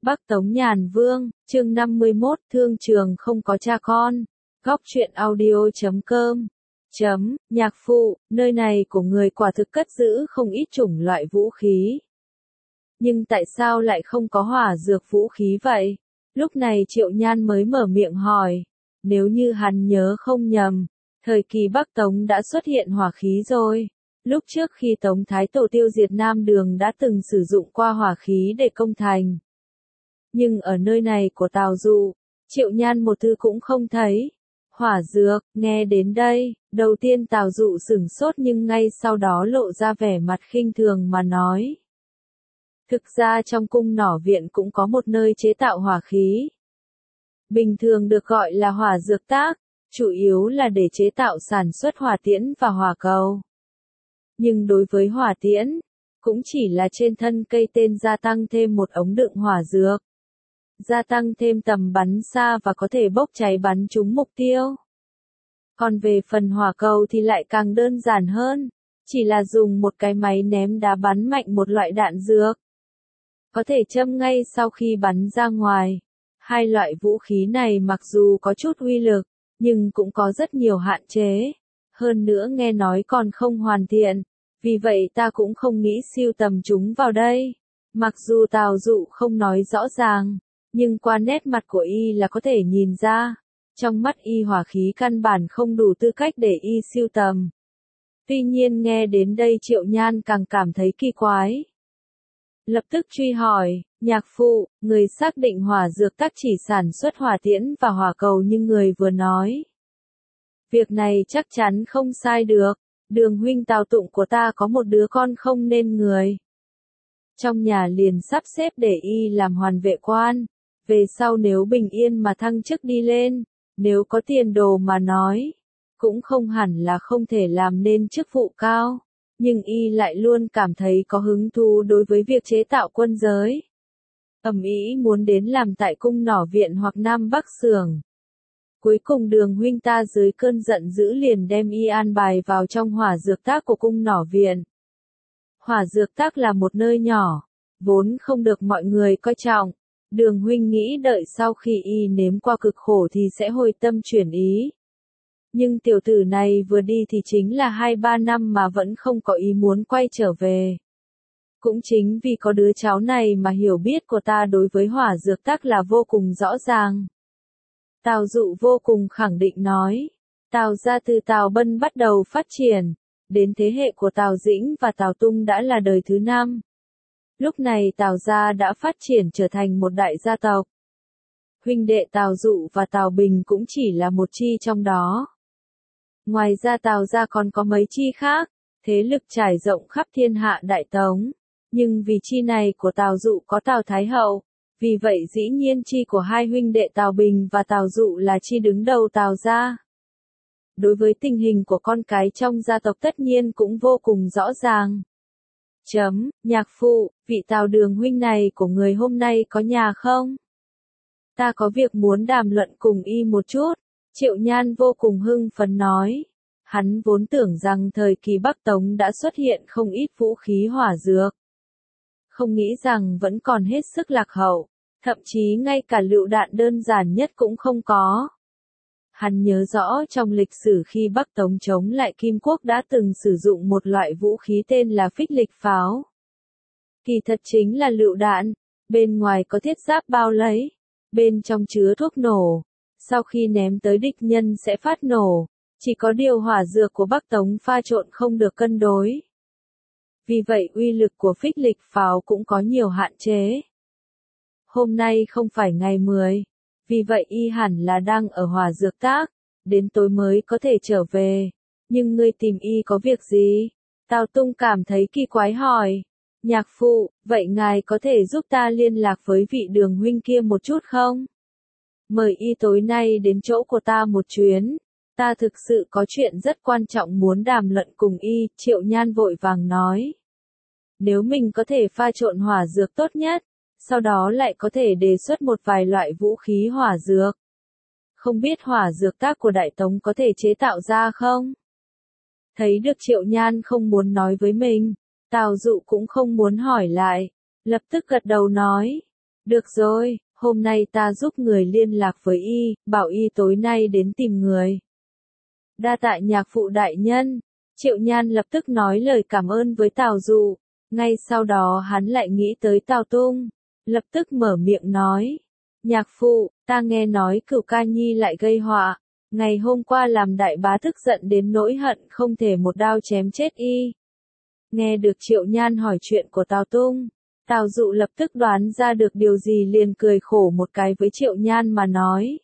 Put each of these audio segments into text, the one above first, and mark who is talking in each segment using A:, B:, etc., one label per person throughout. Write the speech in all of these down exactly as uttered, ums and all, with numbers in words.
A: Bắc Tống Nhàn Vương, chương năm mươi mốt, thương trường không có cha con. Góc truyện audio chấm com. Chấm, nhạc phụ, nơi này của người quả thực cất giữ không ít chủng loại vũ khí. Nhưng tại sao lại không có hỏa dược vũ khí vậy? Lúc này Triệu Nhan mới mở miệng hỏi. Nếu như hắn nhớ không nhầm, thời kỳ Bắc Tống đã xuất hiện hỏa khí rồi. Lúc trước khi Tống Thái Tổ tiêu diệt Nam Đường đã từng sử dụng qua hỏa khí để công thành. Nhưng ở nơi này của Tào Dụ, Triệu Nhan một thứ cũng không thấy. Hỏa dược, nghe đến đây, đầu tiên Tào Dụ sửng sốt nhưng ngay sau đó lộ ra vẻ mặt khinh thường mà nói. Thực ra trong cung nỏ viện cũng có một nơi chế tạo hỏa khí. Bình thường được gọi là hỏa dược tác, chủ yếu là để chế tạo sản xuất hỏa tiễn và hỏa cầu. Nhưng đối với hỏa tiễn, cũng chỉ là trên thân cây tên gia tăng thêm một ống đựng hỏa dược. Gia tăng thêm tầm bắn xa và có thể bốc cháy bắn trúng mục tiêu. Còn về phần hỏa cầu thì lại càng đơn giản hơn, chỉ là dùng một cái máy ném đá bắn mạnh một loại đạn dược. Có thể châm ngay sau khi bắn ra ngoài. Hai loại vũ khí này mặc dù có chút uy lực, nhưng cũng có rất nhiều hạn chế. Hơn nữa nghe nói còn không hoàn thiện, vì vậy ta cũng không nghĩ siêu tầm chúng vào đây. Mặc dù Tào Dụ không nói rõ ràng, nhưng qua nét mặt của y là có thể nhìn ra. Trong mắt y hỏa khí căn bản không đủ tư cách để y siêu tầm. Tuy nhiên nghe đến đây Triệu Nhan càng cảm thấy kỳ quái. Lập tức truy hỏi, nhạc phụ, người xác định hỏa dược tác chỉ sản xuất hỏa tiễn và hỏa cầu như người vừa nói. Việc này chắc chắn không sai được, Đường huynh Tào Tụng của ta có một đứa con không nên người. Trong nhà liền sắp xếp để y làm hoàn vệ quan, về sau nếu bình yên mà thăng chức đi lên, nếu có tiền đồ mà nói, cũng không hẳn là không thể làm nên chức vụ cao. Nhưng y lại luôn cảm thấy có hứng thú đối với việc chế tạo quân giới. Ầm ĩ muốn đến làm tại cung nỏ viện hoặc Nam Bắc xưởng. Cuối cùng Đường huynh ta dưới cơn giận dữ liền đem y an bài vào trong hỏa dược tác của cung nỏ viện. Hỏa dược tác là một nơi nhỏ, vốn không được mọi người coi trọng. Đường huynh nghĩ đợi sau khi y nếm qua cực khổ thì sẽ hồi tâm chuyển ý. Nhưng tiểu tử này vừa đi thì chính là hai ba năm mà vẫn không có ý muốn quay trở về. Cũng chính vì có đứa cháu này mà hiểu biết của ta đối với hỏa dược tác là vô cùng rõ ràng. Tào Dụ vô cùng khẳng định nói. Tào gia từ Tào Bân bắt đầu phát triển, đến thế hệ của Tào Dĩnh và Tào Tung đã là đời thứ năm. Lúc này Tào gia đã phát triển trở thành một đại gia tộc. Huynh đệ Tào Dụ và Tào Bình cũng chỉ là một chi trong đó. Ngoài ra Tào gia còn có mấy chi khác, thế lực trải rộng khắp thiên hạ Đại Tống. Nhưng vì chi này của Tào Dụ có Tào Thái Hậu, vì vậy dĩ nhiên chi của hai huynh đệ Tào Bình và Tào Dụ là chi đứng đầu Tào gia. Đối với tình hình của con cái trong gia tộc tất nhiên cũng vô cùng rõ ràng. Chấm, nhạc phụ, vị Tào Đường huynh này của người hôm nay có nhà không? Ta có việc muốn đàm luận cùng y một chút. Triệu Nhan vô cùng hưng phấn nói. Hắn vốn tưởng rằng thời kỳ Bắc Tống đã xuất hiện không ít vũ khí hỏa dược. Không nghĩ rằng vẫn còn hết sức lạc hậu, thậm chí ngay cả lựu đạn đơn giản nhất cũng không có. Hắn nhớ rõ trong lịch sử khi Bắc Tống chống lại Kim Quốc đã từng sử dụng một loại vũ khí tên là phích lịch pháo. Kỳ thật chính là lựu đạn, bên ngoài có thiết giáp bao lấy, bên trong chứa thuốc nổ. Sau khi ném tới địch nhân sẽ phát nổ, chỉ có điều hỏa dược của Bắc Tống pha trộn không được cân đối. Vì vậy uy lực của phích lịch pháo cũng có nhiều hạn chế. Hôm nay không phải ngày mười, vì vậy y hẳn là đang ở hỏa dược tác, đến tối mới có thể trở về. Nhưng ngươi tìm y có việc gì? Tào Tung cảm thấy kỳ quái hỏi. Nhạc phụ, vậy ngài có thể giúp ta liên lạc với vị Đường huynh kia một chút không? Mời y tối nay đến chỗ của ta một chuyến. Ta thực sự có chuyện rất quan trọng muốn đàm luận cùng y, Triệu Nhan vội vàng nói. Nếu mình có thể pha trộn hỏa dược tốt nhất, sau đó lại có thể đề xuất một vài loại vũ khí hỏa dược. Không biết hỏa dược tác của Đại Tống có thể chế tạo ra không? Thấy được Triệu Nhan không muốn nói với mình, Tào Dụ cũng không muốn hỏi lại, lập tức gật đầu nói. Được rồi, hôm nay ta giúp người liên lạc với y, bảo y tối nay đến tìm người. Đa tạ nhạc phụ đại nhân. Triệu Nhan lập tức nói lời cảm ơn với Tào Dụ. Ngay sau đó hắn lại nghĩ tới Tào Tung. Lập tức mở miệng nói. Nhạc phụ, ta nghe nói Cửu Ca Nhi lại gây họa. Ngày hôm qua làm đại bá tức giận đến nỗi hận không thể một đao chém chết y. Nghe được Triệu Nhan hỏi chuyện của Tào Tung. Tào Dụ lập tức đoán ra được điều gì liền cười khổ một cái với Triệu Nhan mà nói.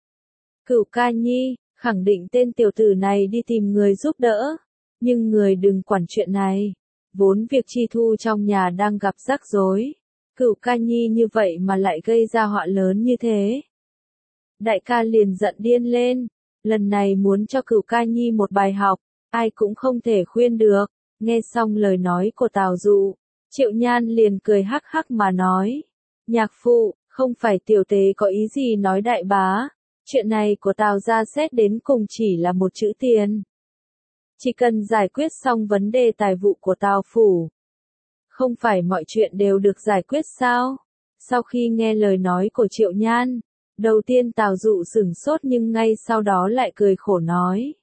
A: Cửu Ca Nhi, khẳng định tên tiểu tử này đi tìm người giúp đỡ. Nhưng người đừng quản chuyện này. Vốn việc chi thu trong nhà đang gặp rắc rối. Cửu Ca Nhi như vậy mà lại gây ra họa lớn như thế. Đại ca liền giận điên lên. Lần này muốn cho Cửu Ca Nhi một bài học. Ai cũng không thể khuyên được. Nghe xong lời nói của Tào Dụ. Triệu Nhan liền cười hắc hắc mà nói. Nhạc phụ, không phải tiểu tế có ý gì nói đại bá. Chuyện này của Tào gia xét đến cùng chỉ là một chữ tiền. Chỉ cần giải quyết xong vấn đề tài vụ của Tào phủ. Không phải mọi chuyện đều được giải quyết sao? Sau khi nghe lời nói của Triệu Nhan, đầu tiên Tào Dụ sửng sốt nhưng ngay sau đó lại cười khổ nói.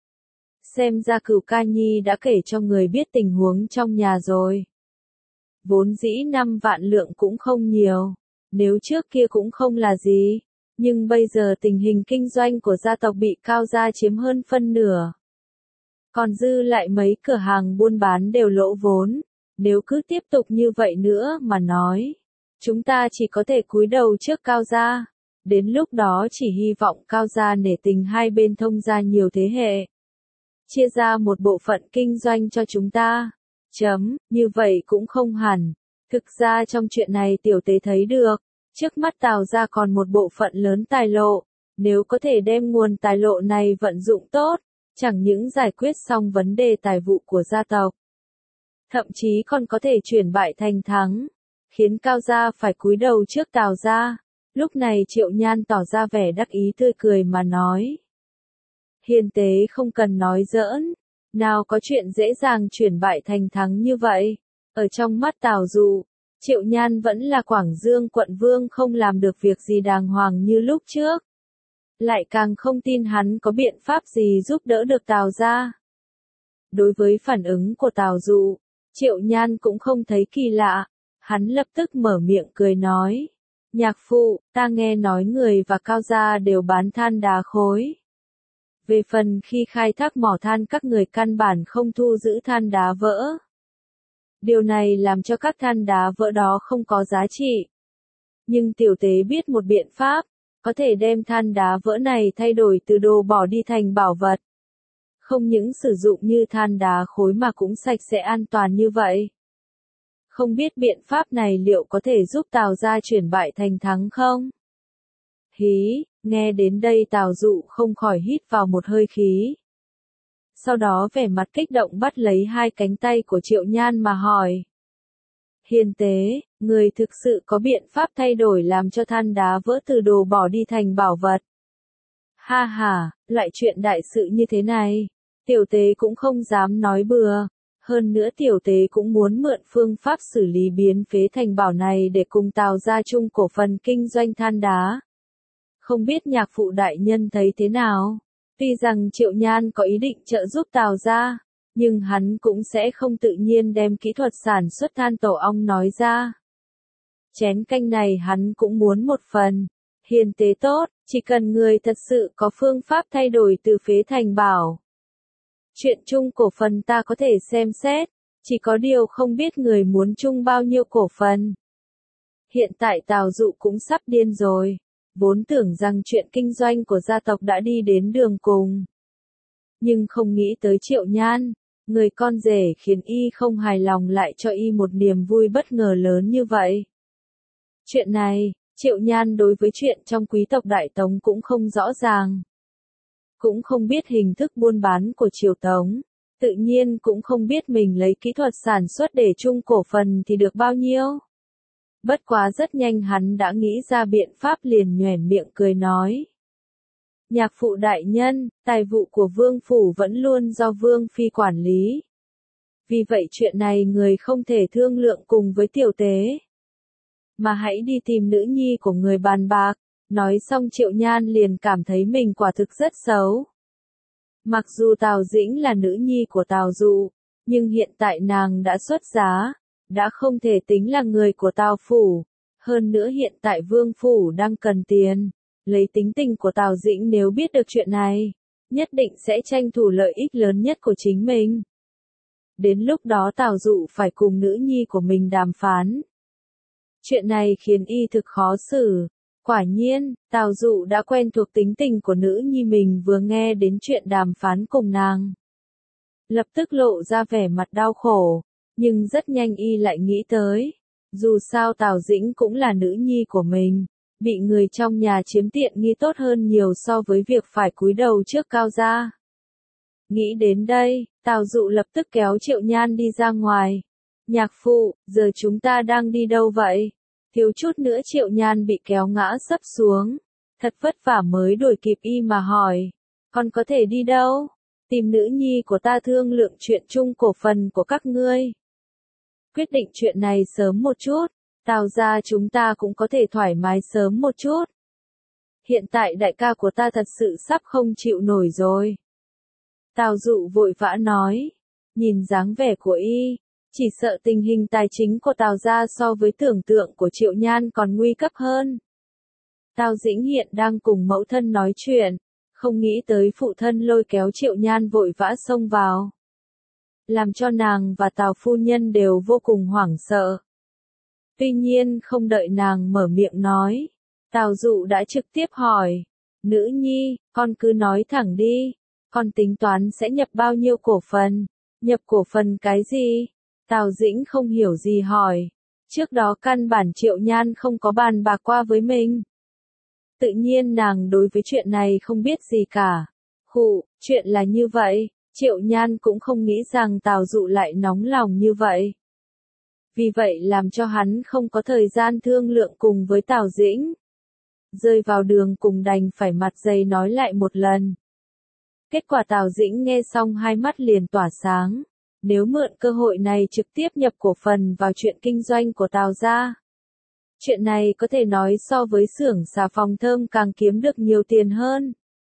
A: Xem ra Cửu Ca Nhi đã kể cho người biết tình huống trong nhà rồi. Vốn dĩ năm vạn lượng cũng không nhiều, nếu trước kia cũng không là gì, nhưng bây giờ tình hình kinh doanh của gia tộc bị Cao gia chiếm hơn phân nửa. Còn dư lại mấy cửa hàng buôn bán đều lỗ vốn, nếu cứ tiếp tục như vậy nữa mà nói, chúng ta chỉ có thể cúi đầu trước Cao gia, đến lúc đó chỉ hy vọng Cao gia nể tình hai bên thông gia nhiều thế hệ. Chia ra một bộ phận kinh doanh cho chúng ta. Chấm, như vậy cũng không hẳn. Thực ra trong chuyện này tiểu tế thấy được, trước mắt Tào gia còn một bộ phận lớn tài lộ, nếu có thể đem nguồn tài lộ này vận dụng tốt, chẳng những giải quyết xong vấn đề tài vụ của gia tộc, thậm chí còn có thể chuyển bại thành thắng, khiến Cao gia phải cúi đầu trước Tào gia. Lúc này Triệu Nhan tỏ ra vẻ đắc ý tươi cười mà nói. Hiền tế không cần nói giỡn. Nào có chuyện dễ dàng chuyển bại thành thắng như vậy. Ở trong mắt Tào Dụ, Triệu Nhan vẫn là Quảng Dương quận vương không làm được việc gì đàng hoàng như lúc trước. Lại càng không tin hắn có biện pháp gì giúp đỡ được Tào gia. Đối với phản ứng của Tào Dụ, Triệu Nhan cũng không thấy kỳ lạ. Hắn lập tức mở miệng cười nói. Nhạc phụ, ta nghe nói người và Cao gia đều bán than đá khối. Về phần khi khai thác mỏ than các người căn bản không thu giữ than đá vỡ. Điều này làm cho các than đá vỡ đó không có giá trị. Nhưng tiểu tế biết một biện pháp, có thể đem than đá vỡ này thay đổi từ đồ bỏ đi thành bảo vật. Không những sử dụng như than đá khối mà cũng sạch sẽ an toàn như vậy. Không biết biện pháp này liệu có thể giúp Tào gia chuyển bại thành thắng không? Hí, nghe đến đây Tào Dụ không khỏi hít vào một hơi khí. Sau đó vẻ mặt kích động bắt lấy hai cánh tay của Triệu Nhan mà hỏi. Hiền tế, người thực sự có biện pháp thay đổi làm cho than đá vỡ từ đồ bỏ đi thành bảo vật. Ha ha, loại chuyện đại sự như thế này, tiểu tế cũng không dám nói bừa. Hơn nữa tiểu tế cũng muốn mượn phương pháp xử lý biến phế thành bảo này để cùng Tào gia chung cổ phần kinh doanh than đá. Không biết nhạc phụ đại nhân thấy thế nào? Tuy rằng Triệu Nhan có ý định trợ giúp Tào gia, nhưng hắn cũng sẽ không tự nhiên đem kỹ thuật sản xuất than tổ ong nói ra. Chén canh này hắn cũng muốn một phần. Hiền tế tốt, chỉ cần người thật sự có phương pháp thay đổi từ phế thành bảo. Chuyện chung cổ phần ta có thể xem xét, chỉ có điều không biết người muốn chung bao nhiêu cổ phần. Hiện tại Tào Dụ cũng sắp điên rồi, vốn tưởng rằng chuyện kinh doanh của gia tộc đã đi đến đường cùng. Nhưng không nghĩ tới Triệu Nhan, người con rể khiến y không hài lòng lại cho y một niềm vui bất ngờ lớn như vậy. Chuyện này, Triệu Nhan đối với chuyện trong quý tộc Đại Tống cũng không rõ ràng. Cũng không biết hình thức buôn bán của Triều Tống, tự nhiên cũng không biết mình lấy kỹ thuật sản xuất để chung cổ phần thì được bao nhiêu. Bất quá rất nhanh hắn đã nghĩ ra biện pháp liền nhoẻn miệng cười nói. Nhạc phụ đại nhân, tài vụ của Vương Phủ vẫn luôn do Vương Phi quản lý. Vì vậy chuyện này người không thể thương lượng cùng với tiểu tế. mà hãy đi tìm nữ nhi của người bàn bạc. Nói xong Triệu Nhan liền cảm thấy mình quả thực rất xấu. Mặc dù Tào Dĩnh là nữ nhi của Tào Dụ, nhưng hiện tại nàng đã xuất giá, đã không thể tính là người của Tào Phủ. Hơn nữa hiện tại Vương Phủ đang cần tiền. Lấy tính tình của Tào Dĩnh nếu biết được chuyện này, nhất định sẽ tranh thủ lợi ích lớn nhất của chính mình. Đến lúc đó Tào Dụ phải cùng nữ nhi của mình đàm phán. Chuyện này khiến y thực khó xử. Quả nhiên, Tào Dụ đã quen thuộc tính tình của nữ nhi mình vừa nghe đến chuyện đàm phán cùng nàng. Lập tức lộ ra vẻ mặt đau khổ, nhưng rất nhanh y lại nghĩ tới. Dù sao Tào Dĩnh cũng là nữ nhi của mình, bị người trong nhà chiếm tiện nghi tốt hơn nhiều so với việc phải cúi đầu trước Cao gia. Nghĩ đến đây, Tào Dụ lập tức kéo Triệu Nhan đi ra ngoài. Nhạc phụ, giờ chúng ta đang đi đâu vậy? Thiếu chút nữa Triệu Nhan bị kéo ngã sấp xuống. Thật vất vả mới đuổi kịp y mà hỏi. Con có thể đi đâu? Tìm nữ nhi của ta thương lượng chuyện chung cổ phần của các ngươi. Quyết định chuyện này sớm một chút. Tào gia chúng ta cũng có thể thoải mái sớm một chút. Hiện tại đại ca của ta thật sự sắp không chịu nổi rồi. Tào Dụ vội vã nói. Nhìn dáng vẻ của y, chỉ sợ tình hình tài chính của Tào gia so với tưởng tượng của Triệu Nhan còn nguy cấp hơn. Tào Dĩnh hiện đang cùng mẫu thân nói chuyện, không nghĩ tới phụ thân lôi kéo Triệu Nhan vội vã xông vào. Làm cho nàng và Tào phu nhân đều vô cùng hoảng sợ. Tuy nhiên không đợi nàng mở miệng nói, Tào Dụ đã trực tiếp hỏi, nữ nhi, con cứ nói thẳng đi, con tính toán sẽ nhập bao nhiêu cổ phần, nhập cổ phần cái gì? Tào Dĩnh không hiểu gì hỏi, trước đó căn bản Triệu Nhan không có bàn bạc qua với mình. Tự nhiên nàng đối với chuyện này không biết gì cả. Khụ, chuyện là như vậy, Triệu Nhan cũng không nghĩ rằng Tào Dụ lại nóng lòng như vậy. Vì vậy làm cho hắn không có thời gian thương lượng cùng với Tào Dĩnh. Rơi vào đường cùng đành phải mặt dày nói lại một lần. Kết quả Tào Dĩnh nghe xong hai mắt liền tỏa sáng. Nếu mượn cơ hội này trực tiếp nhập cổ phần vào chuyện kinh doanh của Tào gia. Chuyện này có thể nói so với xưởng xà phòng thơm càng kiếm được nhiều tiền hơn.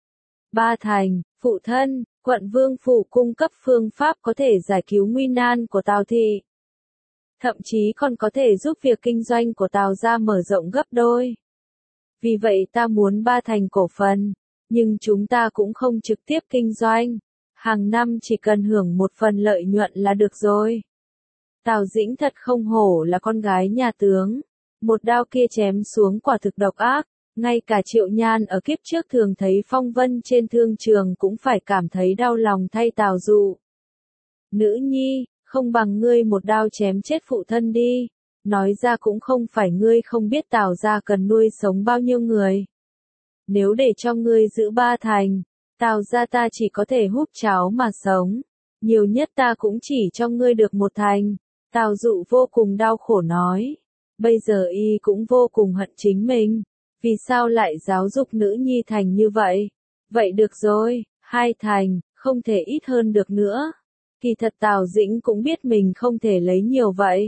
A: Ba Thành, phụ thân, quận Vương Phủ cung cấp phương pháp có thể giải cứu nguy nan của Tào thị. Thậm chí còn có thể giúp việc kinh doanh của Tào gia mở rộng gấp đôi. Vì vậy ta muốn Ba Thành cổ phần, nhưng chúng ta cũng không trực tiếp kinh doanh. Hàng năm chỉ cần hưởng một phần lợi nhuận là được rồi. Tào Dĩnh thật không hổ là con gái nhà tướng. Một đao kia chém xuống quả thực độc ác. Ngay cả Triệu Nhan ở kiếp trước thường thấy phong vân trên thương trường cũng phải cảm thấy đau lòng thay Tào Dụ. Nữ nhi, không bằng ngươi một đao chém chết phụ thân đi. Nói ra cũng không phải ngươi không biết Tào gia cần nuôi sống bao nhiêu người. Nếu để cho ngươi giữ Ba Thành, Tào gia ta chỉ có thể húp cháo mà sống. Nhiều nhất ta cũng chỉ cho ngươi được một thành. Tào Dụ vô cùng đau khổ nói. Bây giờ y cũng vô cùng hận chính mình. Vì sao lại giáo dục nữ nhi thành như vậy? Vậy được rồi, hai thành, không thể ít hơn được nữa. Kỳ thật Tào Dĩnh cũng biết mình không thể lấy nhiều vậy.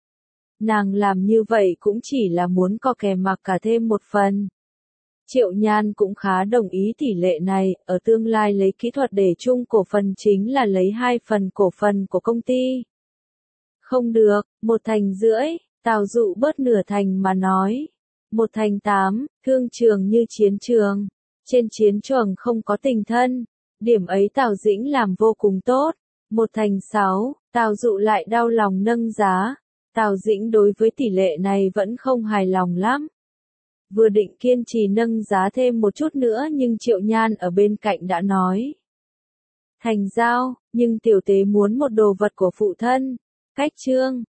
A: Nàng làm như vậy cũng chỉ là muốn co kè mặc cả thêm một phần. Triệu Nhan cũng khá đồng ý tỷ lệ này, ở tương lai lấy kỹ thuật để chung cổ phần chính là lấy hai phần cổ phần của công ty. Không được, một thành rưỡi, Tào Dụ bớt nửa thành mà nói. Một thành tám, thương trường như chiến trường. Trên chiến trường không có tình thân. Điểm ấy Tào Dĩnh làm vô cùng tốt. Một thành sáu, Tào Dụ lại đau lòng nâng giá. Tào Dĩnh đối với tỷ lệ này vẫn không hài lòng lắm. Vừa định kiên trì nâng giá thêm một chút nữa nhưng Triệu Nhan ở bên cạnh đã nói. Thành giao, nhưng tiểu tế muốn một đồ vật của phụ thân. Cách trương,